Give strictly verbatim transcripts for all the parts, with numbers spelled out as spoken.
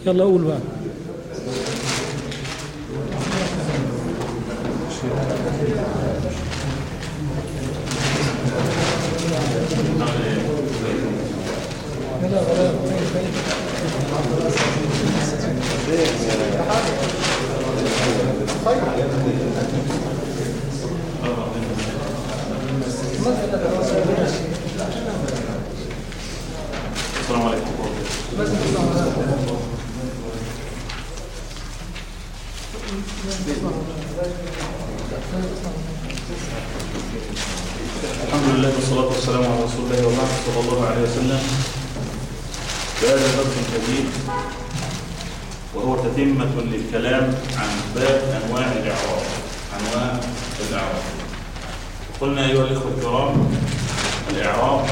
يلا قول بقى. السلام عليكم. الحمد لله والصلاة والسلام على رسول الله وبعد صلى الله عليه وسلم. هذا درس جديد وهو تتمة للكلام عن باب أنواع الإعراب. أنواع الإعراب. قلنا أيها الإخوة الكرام الإعراب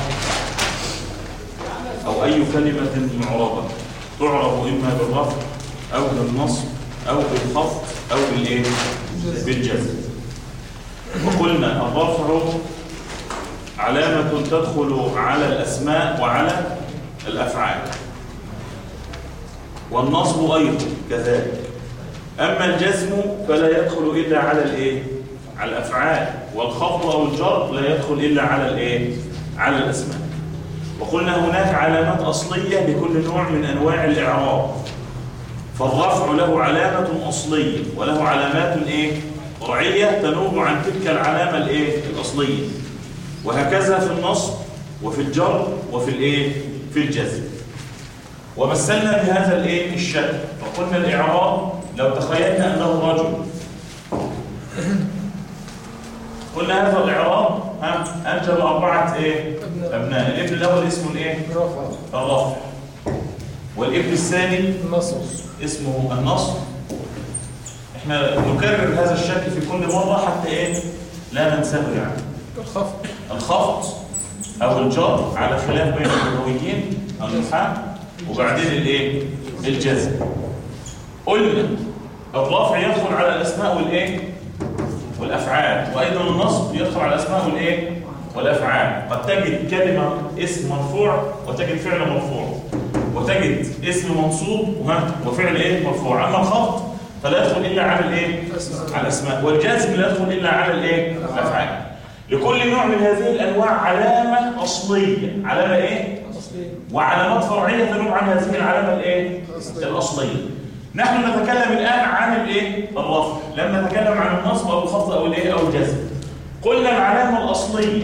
أو أي كلمة معربة تعرب إما بالرفع أو بالنصب أو بالخفض أو بالإيه؟ بالجزم. وقلنا الرفع علامة تدخل على الأسماء وعلى الأفعال، والنصب أيضا كذلك. أما الجزم فلا يدخل إلا على الإيه؟ على الأفعال، والخفض أو الجر لا يدخل إلا على الإيه؟ على الأسماء. وقلنا هناك علامات أصلية لكل نوع من أنواع الإعراب، فالرفع له علامة أصلية وله علامات إيه؟ فرعية تنوب عن تلك العلامة الإيه؟ الأصلية، وهكذا في النصب وفي الجر وفي الإيه؟ في الجزم. ومثلنا بهذا الإيه؟ الشكل، فقلنا الإعراب لو تخيلنا أنه رجل، قلنا هذا الإعراب ها أنجب أربعة إيه؟ أبناء. الابن الأول اسمه الإيه؟ الرفع. الرفع. والابن الثاني النصب اسمه النصب. احنا نكرر هذا الشكل في كل مرة حتى إيه؟ لا ننساه يعني. الخفض. الخفض أو الجر على خلاف بين اللغويين النحاة، وبعدين الإيه؟ الجزم. قلنا الرفع يدخل على الأسماء والإيه؟ والأفعال، وأيضا النصب يدخل على الأسماء والإيه؟ والأفعال. قد تجد كلمة اسم مرفوع وتجد فعل مرفوع، وتجد اسم منصوب وفعل إيه؟ مرفوع. أما الخفض فلا يدخل إلا على الإيه؟ على الأسماء، والجزم لا يدخل إلا على الإيه؟ الأفعال. لكل نوع من هذه الأنواع علامة أصلية، علامة إيه؟ أصلية، وعلامات فرعية تنوب عن هذه العلامة الإيه؟ الأصلية. نحن نتكلم الآن عن الإيه؟ الرفع، لما نتكلم عن النصب أو الخفض أو الإيه؟ أو الجزم. قلنا العلامة الأصلية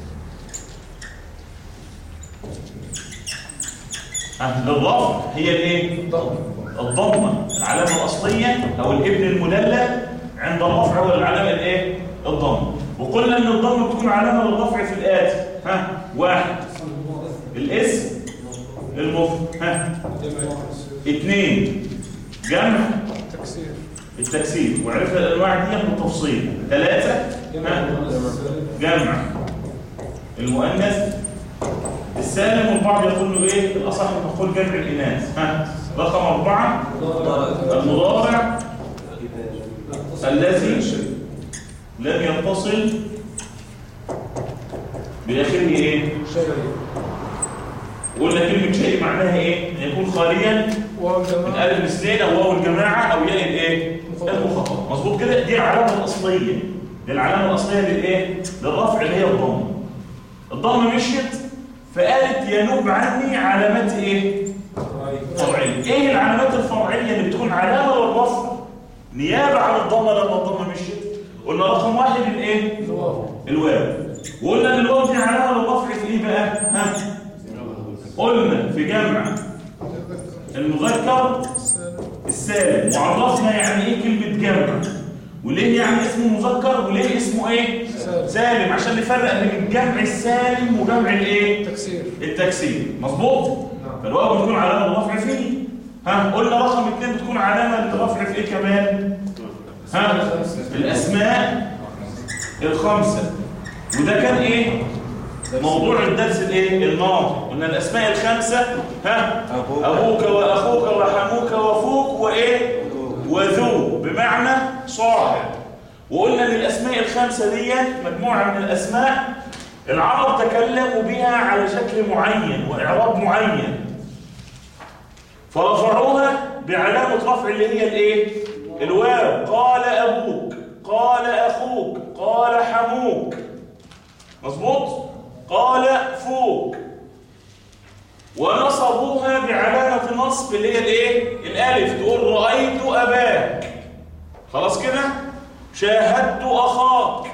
للرفع هي الإيه؟ الضمة. العلامة الأصلية أو الابن المدلل عند الرفع هو العلامة الإيه؟ الضمة. وقلنا ان الضمه بتكون علامه للرفع في الاتي. ها واحد الاسم المفرد، ها اثنين جمع التكسير التكسير وعرفنا الانواع دي بالتفصيل. ثلاثه ها جمع المؤنث السالم، والبعض يقول له ايه الاصح نقول جمع الاناث. ها رقم أربعة المضارع الذي لم يتصل بآخره ايه؟ شيء. وقلنا كلمة شيء معناها ايه؟ ان يكون خاليا من ألف الاثنين أو واو الجماعة أو ياء الايه؟ المخاطبة. مظبوط كده؟ دي العلامة الأصلية. دي العلامة الأصلية للايه؟ للرفع اللي هي الضمة. الضمة مشيت فقالت ينوب عني علامات ايه؟ فرعية. ايه العلامات الفرعية اللي بتكون علامة للرفع نيابة عن الضمة لما الضمة مشيت؟ قلنا رقم واحد الايه؟ الواو. الواو. وقلنا ان الواو دي علامه للرفع في ايه بقى؟ ها؟ قلنا في جمع المذكر السالم، وعرفنا يعني ايه كلمه جمع، وليه يعني اسمه مذكر وليه اسمه ايه؟ سالم. سالم عشان نفرق بين الجمع السالم وجمع الايه؟ التكسير. التكسير. مظبوط؟ نعم. فالواو بتكون علامه للرفع فيه. ها؟ قلنا رقم اثنين بتكون علامه للرفع في ايه كمان؟ ها؟ الأسماء الخمسة. وده كان إيه؟ موضوع الدرس الإيه؟ الماضي. قلنا الأسماء الخمسة ها؟ أبوك وأخوك وحموك وفوك وإيه؟ وذو بمعنى صاحب. وقلنا ان الأسماء الخمسة دي مجموعة من الأسماء العرب تكلموا بها على شكل معين وإعراب معين، فرفعوها الرفع اللي هي الايه؟ الواو. قال ابوك، قال اخوك، قال حموك. مظبوط؟ قال فوق. ونصبوها بعلامة نصب اللي هي الايه؟ الالف. تقول رأيت اباك. خلاص كده؟ شاهدت اخاك،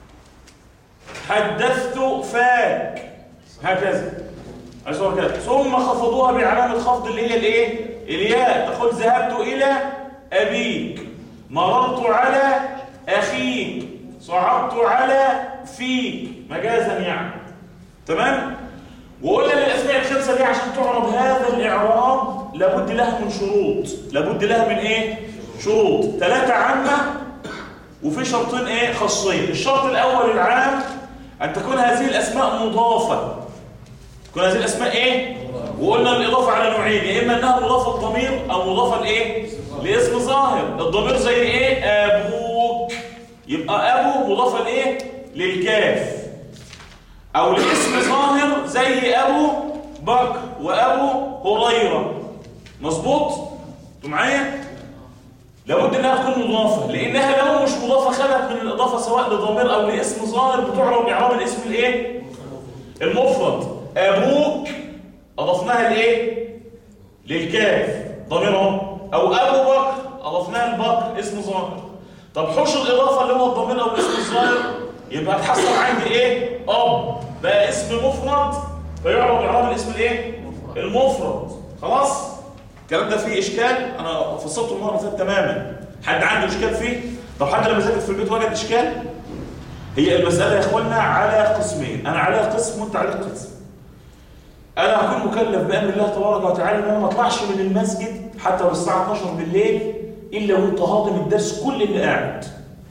حدثت فاك، هكذا. أشوف كده. ثم خفضوها بعلامة خفض اللي هي الايه؟ الياء. تقول ذهبت الى ابيك، مررت على اخيك، صعدت على فيك، مجازا يعني. تمام؟ وقلنا للاسماء الخمسه دي عشان تعرض هذا الاعراب لابد لها من شروط. لابد لها من ايه؟ شروط. ثلاثه عامه وفي شرطين ايه؟ خاصين. الشرط الاول العام ان تكون هذه الاسماء مضافه. تكون هذه الاسماء ايه؟ وقلنا الاضافه على نوعين، يا اما انها مضافه الضمير او مضافه لايه؟ لاسم ظاهر. الضمير زي ايه؟ ابوك، يبقى ابو مضافه لايه؟ للكاف. او لاسم ظاهر زي ابو بكر وابو هريره. مظبوط؟ انتوا معايا؟ لابد انها تكون مضافه، لانها لو مش مضافه خلت من الاضافه سواء لضمير او لاسم ظاهر بتعرب باعراب الاسم الايه؟ المفرد. ابوك اضفناها لايه؟ للكاف، ضمير اهو. او ابو بكر اضفناها لبكر، اسم ظاهر. طب حوش الاضافه اللي هو الضمير او الاسم الظاهر يبقى تحصل عندي ايه؟ اب بقى اسم مفرد فيعرب اعراب الاسم الايه؟ المفرد. خلاص؟ الكلام ده فيه اشكال؟ انا فصلته المره اللي فاتت تماما. حد عنده اشكال فيه؟ طب حد لما ذاكر في البيت وجد اشكال؟ هي المساله يا اخوانا على قسمين، انا على قسم وانت على قسم. انا هكون مكلف بامر الله تبارك وتعالى ان انا ما اطلعش من المسجد حتى لو الساعه اتناشر بالليل الا وانت هاضم الدرس كل اللي قاعد.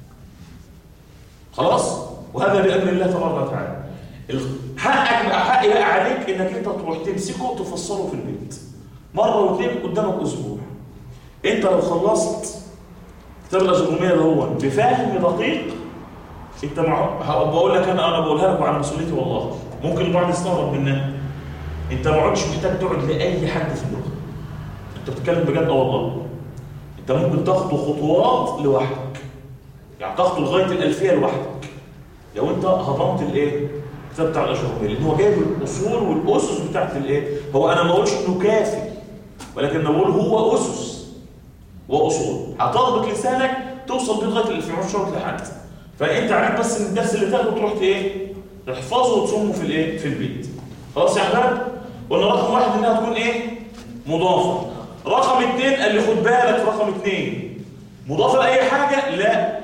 خلاص؟ وهذا بامر الله تبارك وتعالى. حقك حق بقى عليك انك انت تروح تمسكه تفصله في البيت مره واثنين قدامك اسبوع. انت لو خلصت كتاب الاجروميه ده هو بفهم دقيق، انت مع... بقول لك انا انا بقولها لك وعلى مسؤوليتي والله. ممكن البعض يستغرب منها. انت ما عدتش محتاج تقعد لاي حد في اللغه. انت بتتكلم بجد اه والله. انت ممكن تاخد خطوات لوحدك، يعني تاخد لغايه الالفيه لوحدك لو انت هضمت الايه؟ الكتاب بتاع الاجروميه، لان هو جايب الاصول والاسس بتاعت الايه؟ هو انا ما بقولش انه كافي، ولكن انا بقول هو اسس واصول هتضبط لسانك توصل بيه لغايه الالفيه، مش شرط لحد. فانت عليك بس ان الدرس اللي تاخده تروح ايه؟ تحفظه وتصمه في الايه؟ في البيت. خلاص يا احباب؟ قلنا رقم واحد انها تكون ايه؟ مضافه. رقم اثنين قال لي خد بالك رقم اثنين مضافه لاي حاجه؟ لا،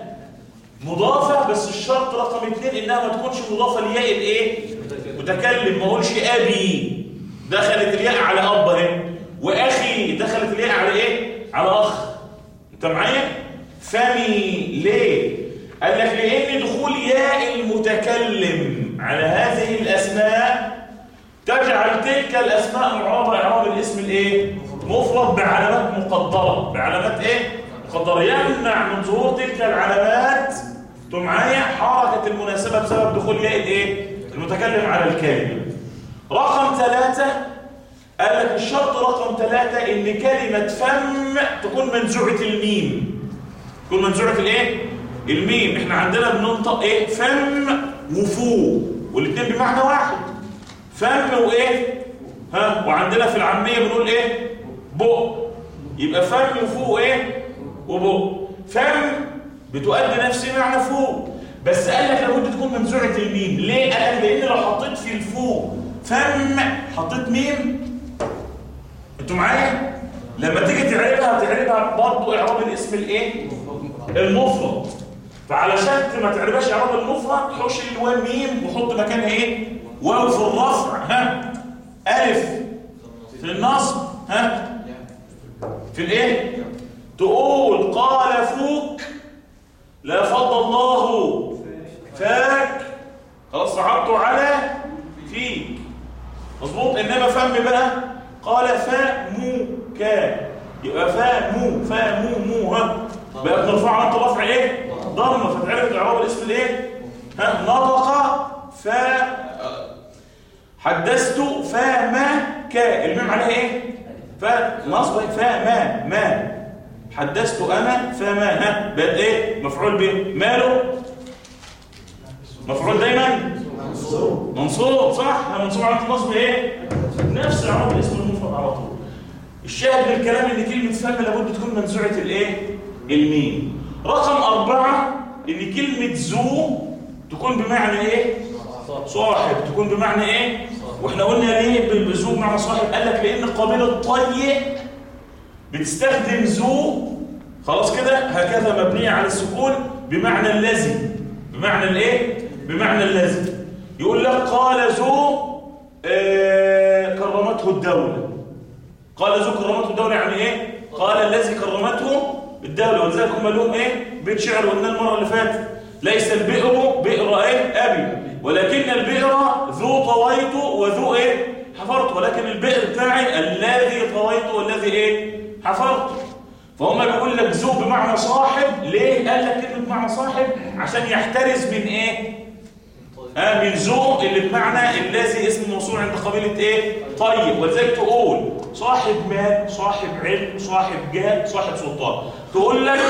مضافه بس الشرط رقم اثنين انها ما تكونش مضافه لياء الايه؟ متكلم. ما اقولش ابي دخلت الياء على اب اهي، واخي دخلت الياء على ايه؟ على اخ. انت معايا؟ فمي ليه؟ قال لك لان دخول ياء المتكلم على هذه الاسماء تجعل تلك الاسماء معربه اعراب الاسم الايه؟ مفرد بعلامات مقدره. بعلامات ايه؟ مقدره. يمنع من ظهور تلك العلامات انتوا معايا حركه المناسبه بسبب دخول ياء الايه؟ المتكلم على الكلمه. رقم ثلاثة قال لك الشرط رقم ثلاثة ان كلمه فم تكون منزوعه الميم. تكون منزوعه الايه؟ الميم. احنا عندنا بننطق ايه؟ فم وفو، والاثنين بمعنى واحد. فم وايه؟ ها، وعندنا في العاميه بنقول ايه؟ بق. يبقى فم وفو ايه؟ وبق. فم بتؤدي نفس معنى فو، بس قال لك لابد تكون منزوعه الميم. ليه؟ قال لان لو حطيت في الفو فم حطيت ميم، انتوا معايا؟ لما تيجي تعربها تعربها برضه اعراب الاسم الايه؟ المفرد. فعلشان ما تعربهاش اعراب المفرد حوش الواو ميم وحط مكانها ايه؟ واو في الرفع، ها؟ الف في النصب، ها؟ في الايه؟ تقول قال فوك لا فضل الله فاك، خلاص صعبت على فيك. مظبوط. انما فم بقى قال فاموك، يبقى فامو فامو مو، ها؟ بقى بنرفعها انت رفع ايه؟ ضمه. فتعرف اعراب الاسم الايه؟ ها؟ نطق ف حدثت فما ك، الميم عليها ايه؟ فنصب فما ما حدثت انا فما ها بقت ايه مفعول به. ماله مفعول دايما منصوب منصوب صح. منصوب على النصب ايه نفس عرض اسم المفرد على طول. الشاهد من الكلام ان كلمه فما لابد تكون منزوعه الايه الميم. رقم أربعة ان كلمه ذو تكون بمعنى ايه صاحب. تكون بمعنى ايه واحنا قلنا ليه بذو بمعنى صاحب؟ قال لك لان قبيله طيء بتستخدم ذو خلاص كده هكذا مبنيه على السكون بمعنى الذي. بمعنى الايه بمعنى الذي. يقول لك قال ذو آه كرمته الدوله. قال ذو كرمته الدوله يعني ايه؟ قال الذي كرمته الدوله. ولذلك هم لهم ايه بيت شعر قلنا المره اللي فاتت ليس البئر بئر ايه ابي ولكن البئر ذو طويت وذو ايه حفرت. ولكن البئر بتاعي الذي طويت والذي ايه حفرت. فهم بيقول لك ذو بمعنى صاحب. ليه قال لك كلمه بمعنى صاحب؟ عشان يحترز من ايه آه من ذو اللي بمعنى الذي اسم موصول عند قبيله ايه طيب. ولذلك تقول صاحب مال صاحب علم صاحب جاه صاحب سلطان. تقول لك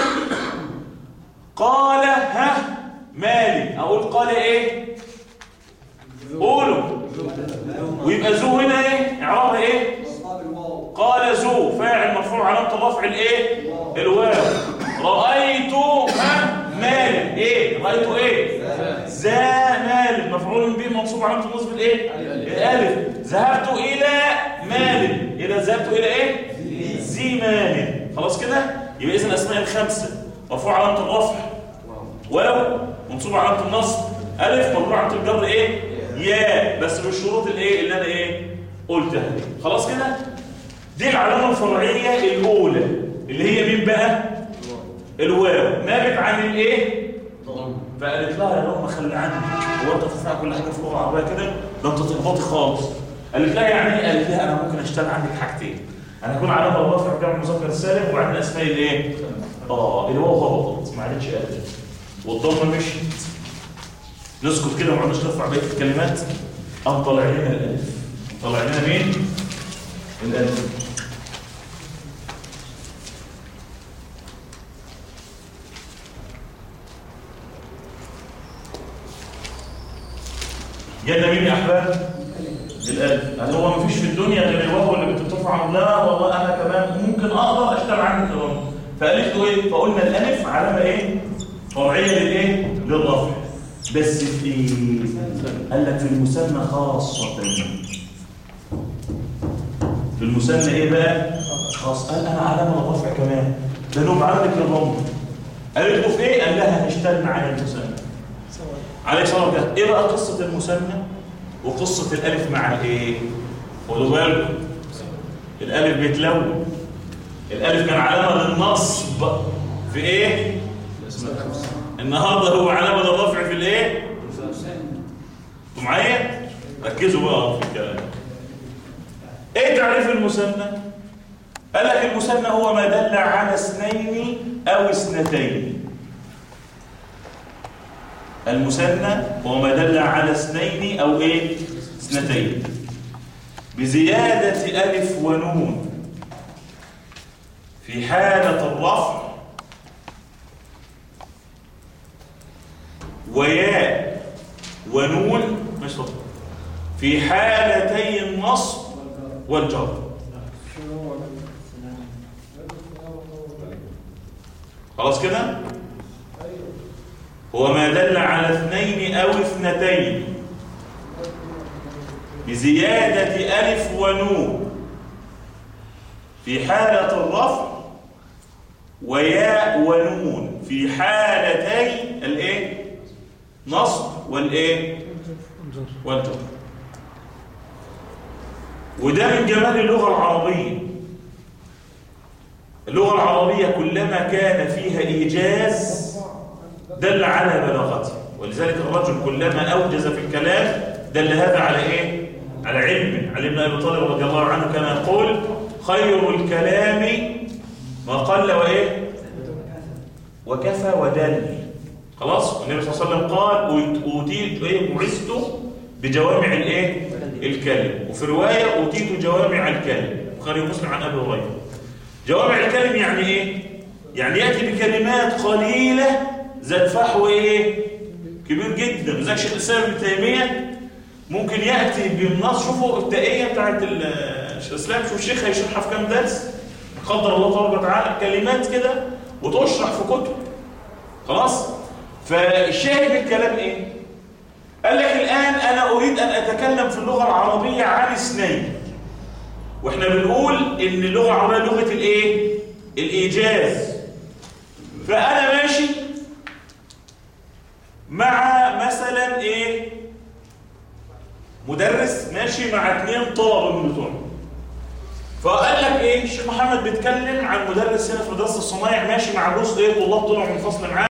قال ها مالي اقول قال ايه قولوا ويبقى ذو هنا ايه اعرابها ايه قال ذو فاعل مرفوع علامه الرفع الايه الواو. رايت ها مال ايه رايت ايه ذا مال مفعول به منصوب علامه النصب الايه الالف. ذهبت الى مال الى ذهبت الى ايه ذي مال. خلاص كده يبقى اذا الاسماء الخمسه مرفوع علامه الرفع واو منصوب علامه النصب الف مجرور علامه الجر ايه يا بس بالشروط الايه اللي انا ايه قلتها دي. خلاص كده دي العلامه الفرعيه الاولى اللي هي مين بقى الواو نابت عن الايه فقالت لها يا ماما خلي عني هو انت تفهم كل حاجه في اللغه العربيه كده ده انت تغلطي خالص. قالت لها يعني ايه؟ قالت لها انا ممكن اشتغل عندك حاجتين. انا هكون علامه الرفع بتاع المذكر السالم وبعدين اسماء الايه اه الواو غلطت ما عادتش قالت والضمه مشيت. نسكت كده وما عندناش نرفع بقيه الكلمات. قام طلع لنا الالف. طلع لنا مين الالف. جانا مين يا احباب الالف. هل هو مفيش في الدنيا غير الواو اللي بتترفع؟ لا والله انا كمان ممكن اقدر اشتغل عنك كمان. فقالت له ايه فقلنا الالف علامه ايه فرعيه للايه للرفع. بس في قال لك في المثنى خاصه. في المثنى ايه بقى خاص؟ قال انا علامه الرفع كمان ده له علامه للضم. قالت له في ايه؟ قال لها هنشتغل معايا المثنى عليك صلاه كده. ايه بقى قصه المثنى وقصه الالف مع ايه؟ خدوا بالكم الالف بيتلون. الالف كان علامه للنصب في ايه النهارده هو علامه للرفع في الايه انتوا معايا ركزوا بقى في الكلام. ايه تعريف المثنى؟ قال لك المثنى هو ما دل على اثنين او اثنتين. المثنى هو ما دل على اثنين او ايه اثنتين بزياده الف ونون في حاله الرفع وياء ونون مش رفع في حالتي النصب والجر. خلاص كده هو ما دل على اثنين او اثنتين بزيادة ألف ونون في حالة الرفع وياء ونون في حالتي الايه نصب والايه والجر. وده من جمال اللغة العربية. اللغة العربية كلما كان فيها إيجاز دل على بلاغته. ولذلك الرجل كلما أوجز في الكلام دل هذا على إيه؟ على علم. علي بن أبي طالب رضي الله عنه كان يقول خير الكلام ما قل وإيه؟ وكفى ودل. خلاص النبي صلى الله عليه وسلم قال أوتيت إيه؟ بعثت بجوامع الإيه؟ الكلم. وفي رواية أوتيت جوامع الكلم. بخاري ومسلم عن أبي هريرة. جوامع الكلم يعني إيه؟ يعني يأتي بكلمات قليلة ذات فحوى ايه كبير جدا. لذلك شيخ الإسلام ابن تيمية ممكن يأتي بالنص. شوفوا التائية بتاعت شيخ الإسلام، شوف الشيخ هيشرحها في كام درس قدر الله تبارك وتعالى، كلمات كده وتشرح في كتب. خلاص. فالشاهد بالكلام ايه؟ قال لك الآن أنا أريد أن أتكلم في اللغة العربية عن اثنين، وإحنا بنقول إن اللغة العربية لغة الإيه؟ الإيجاز. فأنا ماشي مع مثلا إيه؟ مدرس ماشي مع اثنين طلبة من بتوعه. فقال لك إيه؟ الشيخ محمد بيتكلم عن مدرس هنا في مدرسة الصنايع ماشي مع جزء إيه؟ طلاب طلعوا من فصل معاه.